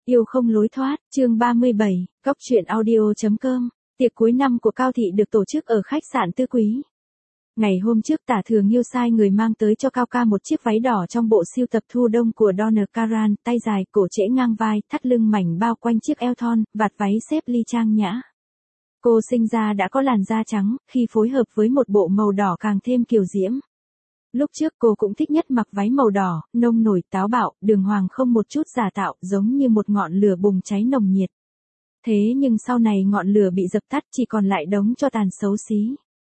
Yêu không lối thoát, chương 37, Góc truyện audio.com. Tiệc cuối năm của Cao Thị được tổ chức ở khách sạn Tư Quý. Ngày hôm trước Tả Thừa Nghiêu sai người mang tới cho Cao ca một chiếc váy đỏ trong bộ sưu tập thu đông của Donna Karan, tay dài, cổ trễ ngang vai, thắt lưng mảnh bao quanh chiếc eo thon, vạt váy xếp ly trang nhã. Cô sinh ra đã có làn da trắng, khi phối hợp với một bộ màu đỏ càng thêm kiều diễm. Lúc trước cô cũng thích nhất mặc váy màu đỏ, nông nổi, táo bạo, đường hoàng không một chút giả tạo, giống như một ngọn lửa bùng cháy nồng nhiệt. Thế nhưng sau này ngọn lửa bị dập tắt, chỉ còn lại đống tro tàn xấu xí.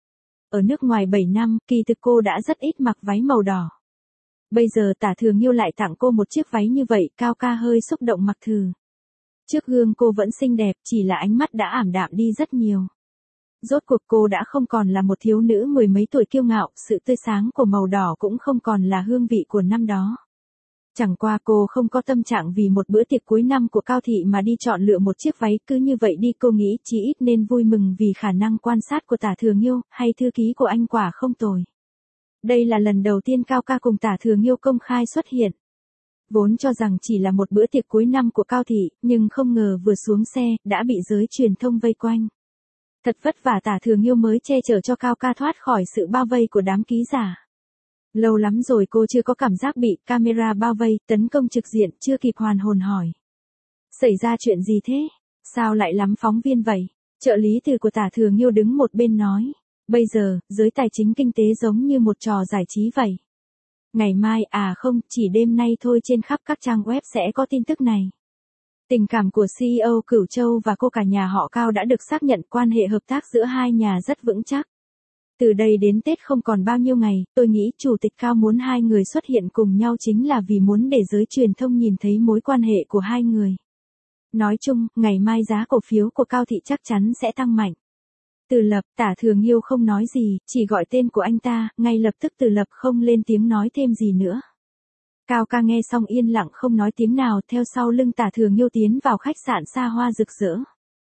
Ở nước ngoài 7 năm, kỳ thực cô đã rất ít mặc váy màu đỏ. Bây giờ Tả Thừa Nghiêu lại tặng cô một chiếc váy như vậy, Cao ca hơi xúc động mặc thử. Trước gương cô vẫn xinh đẹp, chỉ là ánh mắt đã ảm đạm đi rất nhiều. Rốt cuộc cô đã không còn là một thiếu nữ mười mấy tuổi kiêu ngạo, sự tươi sáng của màu đỏ cũng không còn là hương vị của năm đó. Chẳng qua cô không có tâm trạng vì một bữa tiệc cuối năm của Cao Thị mà đi chọn lựa một chiếc váy, cứ như vậy đi cô nghĩ chí ít nên vui mừng vì khả năng quan sát của Tả Thừa Nghiêu, hay thư ký của anh quả không tồi. Đây là lần đầu tiên Cao ca cùng Tả Thừa Nghiêu công khai xuất hiện. Vốn cho rằng chỉ là một bữa tiệc cuối năm của Cao Thị, nhưng không ngờ vừa xuống xe, đã bị giới truyền thông vây quanh. Thật vất vả Tả Thừa Nghiêu mới che chở cho Cao ca thoát khỏi sự bao vây của đám ký giả. Lâu lắm rồi cô chưa có cảm giác bị camera bao vây, tấn công trực diện, chưa kịp hoàn hồn hỏi. Xảy ra chuyện gì thế? Sao lại lắm phóng viên vậy? Trợ lý từ của Tả Thừa Nghiêu đứng một bên nói. Bây giờ, giới tài chính kinh tế giống như một trò giải trí vậy. Ngày mai, không, chỉ đêm nay thôi trên khắp các trang web sẽ có tin tức này. Tình cảm của CEO Cửu Châu và cô cả nhà họ Cao đã được xác nhận, quan hệ hợp tác giữa hai nhà rất vững chắc. Từ đây đến Tết không còn bao nhiêu ngày, tôi nghĩ Chủ tịch Cao muốn hai người xuất hiện cùng nhau chính là vì muốn để giới truyền thông nhìn thấy mối quan hệ của hai người. Nói chung, ngày mai giá cổ phiếu của Cao Thị chắc chắn sẽ tăng mạnh. Từ Lập, Tả Thừa Nghiêu không nói gì, chỉ gọi tên của anh ta, ngay lập tức Từ Lập không lên tiếng nói thêm gì nữa. Cao ca nghe xong yên lặng không nói tiếng nào, theo sau lưng Tả Thừa Nghiêu tiến vào khách sạn xa hoa rực rỡ.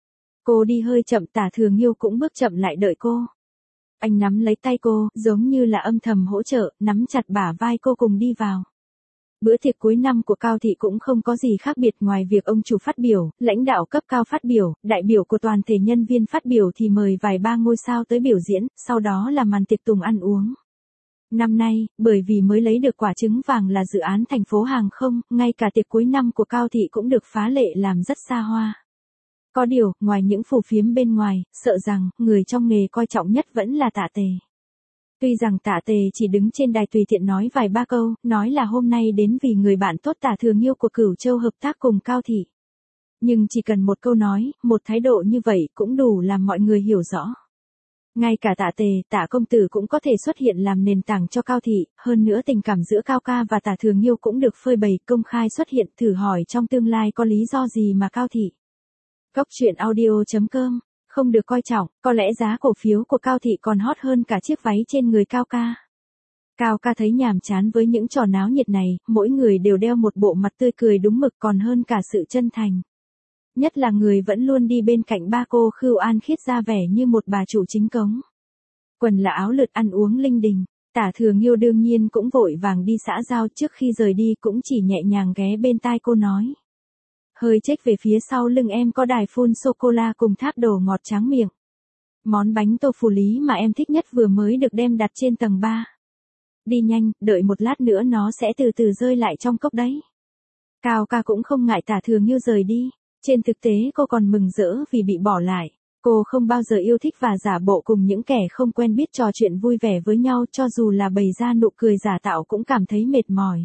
Cô đi hơi chậm, Tả Thừa Nghiêu cũng bước chậm lại đợi cô. Anh nắm lấy tay cô, giống như là âm thầm hỗ trợ, nắm chặt bả vai cô cùng đi vào. Bữa tiệc cuối năm của Cao Thị cũng không có gì khác biệt ngoài việc ông chủ phát biểu, lãnh đạo cấp cao phát biểu, đại biểu của toàn thể nhân viên phát biểu thì mời vài ba ngôi sao tới biểu diễn, sau đó là màn tiệc tùng ăn uống. Năm nay, bởi vì mới lấy được quả trứng vàng là dự án thành phố hàng không, ngay cả tiệc cuối năm của Cao Thị cũng được phá lệ làm rất xa hoa. Có điều, ngoài những phù phiếm bên ngoài, sợ rằng, người trong nghề coi trọng nhất vẫn là Tạ Tề. Tuy rằng Tạ Tề chỉ đứng trên đài tùy tiện nói vài ba câu, nói là hôm nay đến vì người bạn tốt Tả Thừa Nghiêu của Cửu Châu hợp tác cùng Cao Thị. Nhưng chỉ cần một câu nói, một thái độ như vậy cũng đủ làm mọi người hiểu rõ. Ngay cả Tạ Tề, Tạ công tử cũng có thể xuất hiện làm nền tảng cho Cao Thị, hơn nữa tình cảm giữa Cao ca và Tả Thừa Nghiêu cũng được phơi bày công khai xuất hiện, thử hỏi trong tương lai có lý do gì mà Cao Thị. Góc truyện audio.com, không được coi trọng, có lẽ giá cổ phiếu của Cao Thị còn hot hơn cả chiếc váy trên người Cao ca. Cao ca thấy nhàm chán với những trò náo nhiệt này, mỗi người đều đeo một bộ mặt tươi cười đúng mực còn hơn cả sự chân thành. Nhất là người vẫn luôn đi bên cạnh ba cô Khưu An Khiết ra vẻ như một bà chủ chính cống. Quần là áo lượt ăn uống linh đình, Tả Thừa Nghiêu đương nhiên cũng vội vàng đi xã giao, trước khi rời đi cũng chỉ nhẹ nhàng ghé bên tai cô nói. Hơi chếch về phía sau lưng em có đài phun sô-cô-la cùng thác đồ ngọt tráng miệng. Món bánh tô phù lý mà em thích nhất vừa mới được đem đặt trên tầng 3. Đi nhanh, đợi một lát nữa nó sẽ từ từ rơi lại trong cốc đấy. Cao ca cũng không ngại Tả Thừa Nghiêu rời đi. Trên thực tế cô còn mừng rỡ vì bị bỏ lại. Cô không bao giờ yêu thích và giả bộ cùng những kẻ không quen biết trò chuyện vui vẻ với nhau, cho dù là bày ra nụ cười giả tạo cũng cảm thấy mệt mỏi.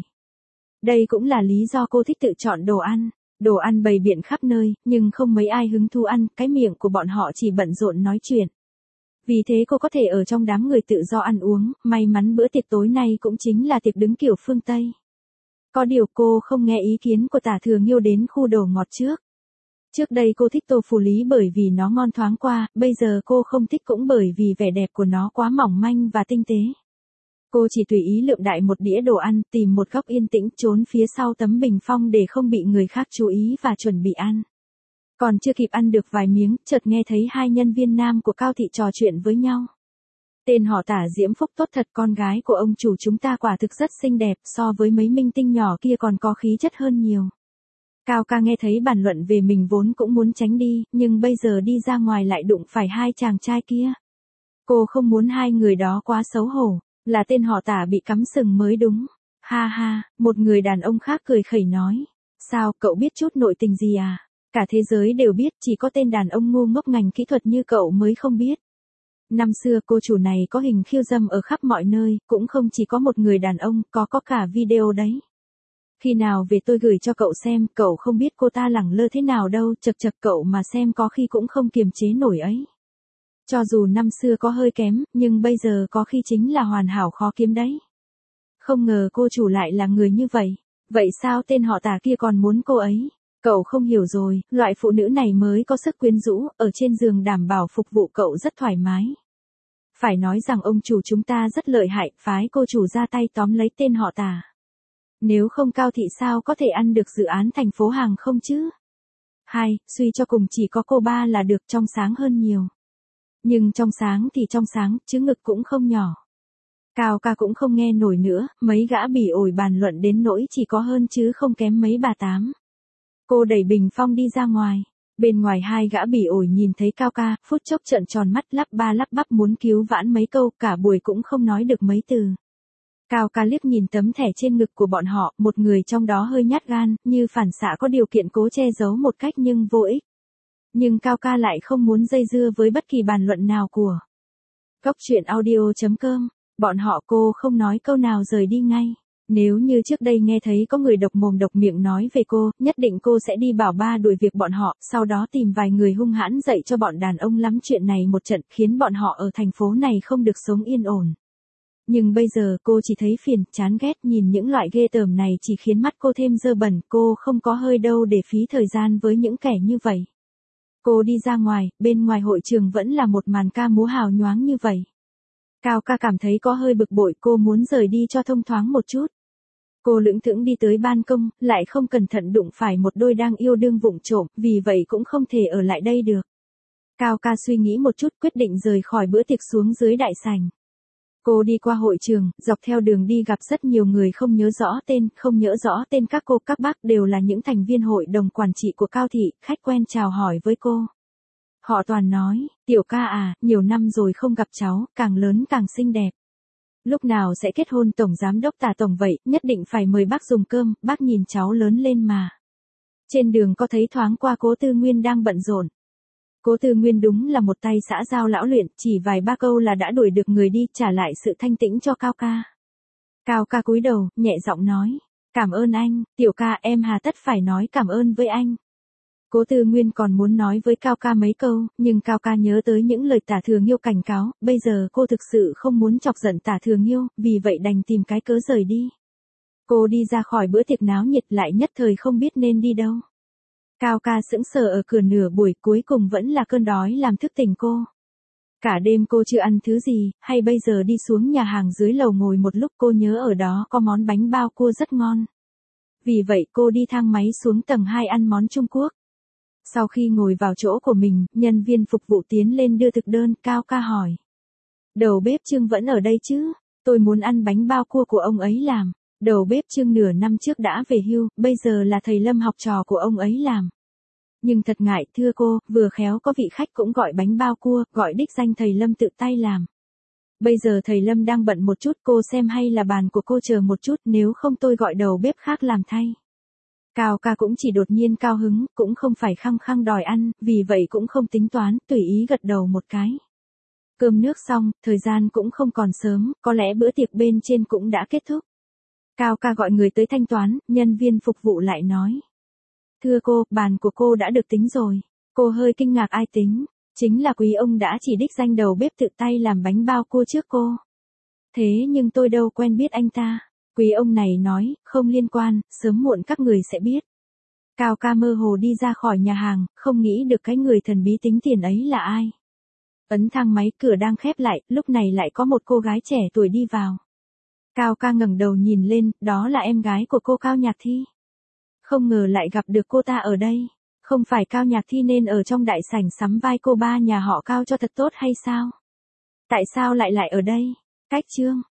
Đây cũng là lý do cô thích tự chọn đồ ăn. Đồ ăn bày biện khắp nơi, nhưng không mấy ai hứng thú ăn, cái miệng của bọn họ chỉ bận rộn nói chuyện. Vì thế cô có thể ở trong đám người tự do ăn uống, may mắn bữa tiệc tối nay cũng chính là tiệc đứng kiểu phương Tây. Có điều cô không nghe ý kiến của Tả Thừa Nghiêu đến khu đồ ngọt trước. Trước đây cô thích tô phù lý bởi vì nó ngon thoáng qua, bây giờ cô không thích cũng bởi vì vẻ đẹp của nó quá mỏng manh và tinh tế. Cô chỉ tùy ý lượm đại một đĩa đồ ăn, tìm một góc yên tĩnh trốn phía sau tấm bình phong để không bị người khác chú ý và chuẩn bị ăn. Còn chưa kịp ăn được vài miếng, chợt nghe thấy hai nhân viên nam của Cao Thị trò chuyện với nhau. Tên họ Tả diễm phúc tốt thật, con gái của ông chủ chúng ta quả thực rất xinh đẹp, so với mấy minh tinh nhỏ kia còn có khí chất hơn nhiều. Cao ca nghe thấy bàn luận về mình vốn cũng muốn tránh đi, nhưng bây giờ đi ra ngoài lại đụng phải hai chàng trai kia. Cô không muốn hai người đó quá xấu hổ, là tên họ Tả bị cắm sừng mới đúng. Ha ha, một người đàn ông khác cười khẩy nói. Sao, cậu biết chút nội tình gì à? Cả thế giới đều biết, chỉ có tên đàn ông ngu ngốc ngành kỹ thuật như cậu mới không biết. Năm xưa cô chủ này có hình khiêu dâm ở khắp mọi nơi, cũng không chỉ có một người đàn ông, có cả video đấy. Khi nào về tôi gửi cho cậu xem, cậu không biết cô ta lẳng lơ thế nào đâu, chật chật cậu mà xem có khi cũng không kiềm chế nổi ấy. Cho dù năm xưa có hơi kém, nhưng bây giờ có khi chính là hoàn hảo khó kiếm đấy. Không ngờ cô chủ lại là người như vậy. Vậy sao tên họ Tả kia còn muốn cô ấy? Cậu không hiểu rồi, loại phụ nữ này mới có sức quyến rũ, ở trên giường đảm bảo phục vụ cậu rất thoải mái. Phải nói rằng ông chủ chúng ta rất lợi hại, phái cô chủ ra tay tóm lấy tên họ Tả. Nếu không Cao Thị sao có thể ăn được dự án thành phố hàng không chứ? Hai, suy cho cùng chỉ có cô ba là được trong sáng hơn nhiều. Nhưng trong sáng thì trong sáng, chứ ngực cũng không nhỏ. Cao ca cũng không nghe nổi nữa, mấy gã bỉ ổi bàn luận đến nỗi chỉ có hơn chứ không kém mấy bà tám. Cô đẩy bình phong đi ra ngoài. Bên ngoài hai gã bỉ ổi nhìn thấy Cao ca, phút chốc trợn tròn mắt lắp ba lắp bắp muốn cứu vãn mấy câu, cả buổi cũng không nói được mấy từ. Cao ca liếc nhìn tấm thẻ trên ngực của bọn họ, một người trong đó hơi nhát gan, như phản xạ có điều kiện cố che giấu một cách nhưng vô ích. Nhưng Cao ca lại không muốn dây dưa với bất kỳ bàn luận nào của Góc truyện audio.com. Bọn họ cô không nói câu nào rời đi ngay. Nếu như trước đây nghe thấy có người độc mồm độc miệng nói về cô, nhất định cô sẽ đi bảo ba đuổi việc bọn họ, sau đó tìm vài người hung hãn dạy cho bọn đàn ông lắm chuyện này một trận, khiến bọn họ ở thành phố này không được sống yên ổn. Nhưng bây giờ cô chỉ thấy phiền, chán ghét, nhìn những loại ghê tởm này chỉ khiến mắt cô thêm dơ bẩn, cô không có hơi đâu để phí thời gian với những kẻ như vậy. Cô đi ra ngoài, bên ngoài hội trường vẫn là một màn ca múa hào nhoáng như vậy. Cao ca cảm thấy có hơi bực bội, cô muốn rời đi cho thông thoáng một chút. Cô lững thững đi tới ban công, lại không cẩn thận đụng phải một đôi đang yêu đương vụng trộm, vì vậy cũng không thể ở lại đây được. Cao ca suy nghĩ một chút quyết định rời khỏi bữa tiệc xuống dưới đại sảnh. Cô đi qua hội trường, dọc theo đường đi gặp rất nhiều người không nhớ rõ tên các cô các bác đều là những thành viên hội đồng quản trị của Cao Thị, khách quen chào hỏi với cô. Họ toàn nói, tiểu ca à, nhiều năm rồi không gặp cháu, càng lớn càng xinh đẹp. Lúc nào sẽ kết hôn tổng giám đốc Tả tổng vậy, nhất định phải mời bác dùng cơm, bác nhìn cháu lớn lên mà. Trên đường có thấy thoáng qua Cố Tư Nguyên đang bận rộn. Cố Tư Nguyên đúng là một tay xã giao lão luyện, chỉ vài ba câu là đã đuổi được người đi, trả lại sự thanh tĩnh cho Cao ca. Cao ca cúi đầu, nhẹ giọng nói, cảm ơn anh, tiểu ca em hà tất phải nói cảm ơn với anh. Cố Tư Nguyên còn muốn nói với Cao ca mấy câu, nhưng Cao ca nhớ tới những lời Tả Thừa Nghiêu cảnh cáo, bây giờ cô thực sự không muốn chọc giận Tả Thừa Nghiêu, vì vậy đành tìm cái cớ rời đi. Cô đi ra khỏi bữa tiệc náo nhiệt lại nhất thời không biết nên đi đâu. Cao ca sững sờ ở cửa nửa buổi, cuối cùng vẫn là cơn đói làm thức tỉnh cô. Cả đêm cô chưa ăn thứ gì, hay bây giờ đi xuống nhà hàng dưới lầu ngồi một lúc, cô nhớ ở đó có món bánh bao cua rất ngon. Vì vậy cô đi thang máy xuống tầng 2 ăn món Trung Quốc. Sau khi ngồi vào chỗ của mình, nhân viên phục vụ tiến lên đưa thực đơn, Cao ca hỏi. Đầu bếp Trương vẫn ở đây chứ? Tôi muốn ăn bánh bao cua của ông ấy làm. Đầu bếp Trương nửa năm trước đã về hưu, bây giờ là thầy Lâm học trò của ông ấy làm. Nhưng thật ngại, thưa cô, vừa khéo có vị khách cũng gọi bánh bao cua, gọi đích danh thầy Lâm tự tay làm. Bây giờ thầy Lâm đang bận một chút, cô xem hay là bàn của cô chờ một chút, nếu không tôi gọi đầu bếp khác làm thay. Cao ca cũng chỉ đột nhiên cao hứng, cũng không phải khăng khăng đòi ăn, vì vậy cũng không tính toán, tùy ý gật đầu một cái. Cơm nước xong, thời gian cũng không còn sớm, có lẽ bữa tiệc bên trên cũng đã kết thúc. Cao ca gọi người tới thanh toán, nhân viên phục vụ lại nói. Thưa cô, bàn của cô đã được tính rồi. Cô hơi kinh ngạc, ai tính? Chính là quý ông đã chỉ đích danh đầu bếp tự tay làm bánh bao cua trước cô. Thế nhưng tôi đâu quen biết anh ta. Quý ông này nói, không liên quan, sớm muộn các người sẽ biết. Cao ca mơ hồ đi ra khỏi nhà hàng, không nghĩ được cái người thần bí tính tiền ấy là ai. Ấn thang máy, cửa đang khép lại, lúc này lại có một cô gái trẻ tuổi đi vào. Cao ca ngẩng đầu nhìn lên, đó là em gái của cô Cao Nhạc Thi. Không ngờ lại gặp được cô ta ở đây. Không phải Cao Nhạc Thi nên ở trong đại sảnh sắm vai cô ba nhà họ Cao cho thật tốt hay sao? Tại sao lại ở đây? Cách Trương.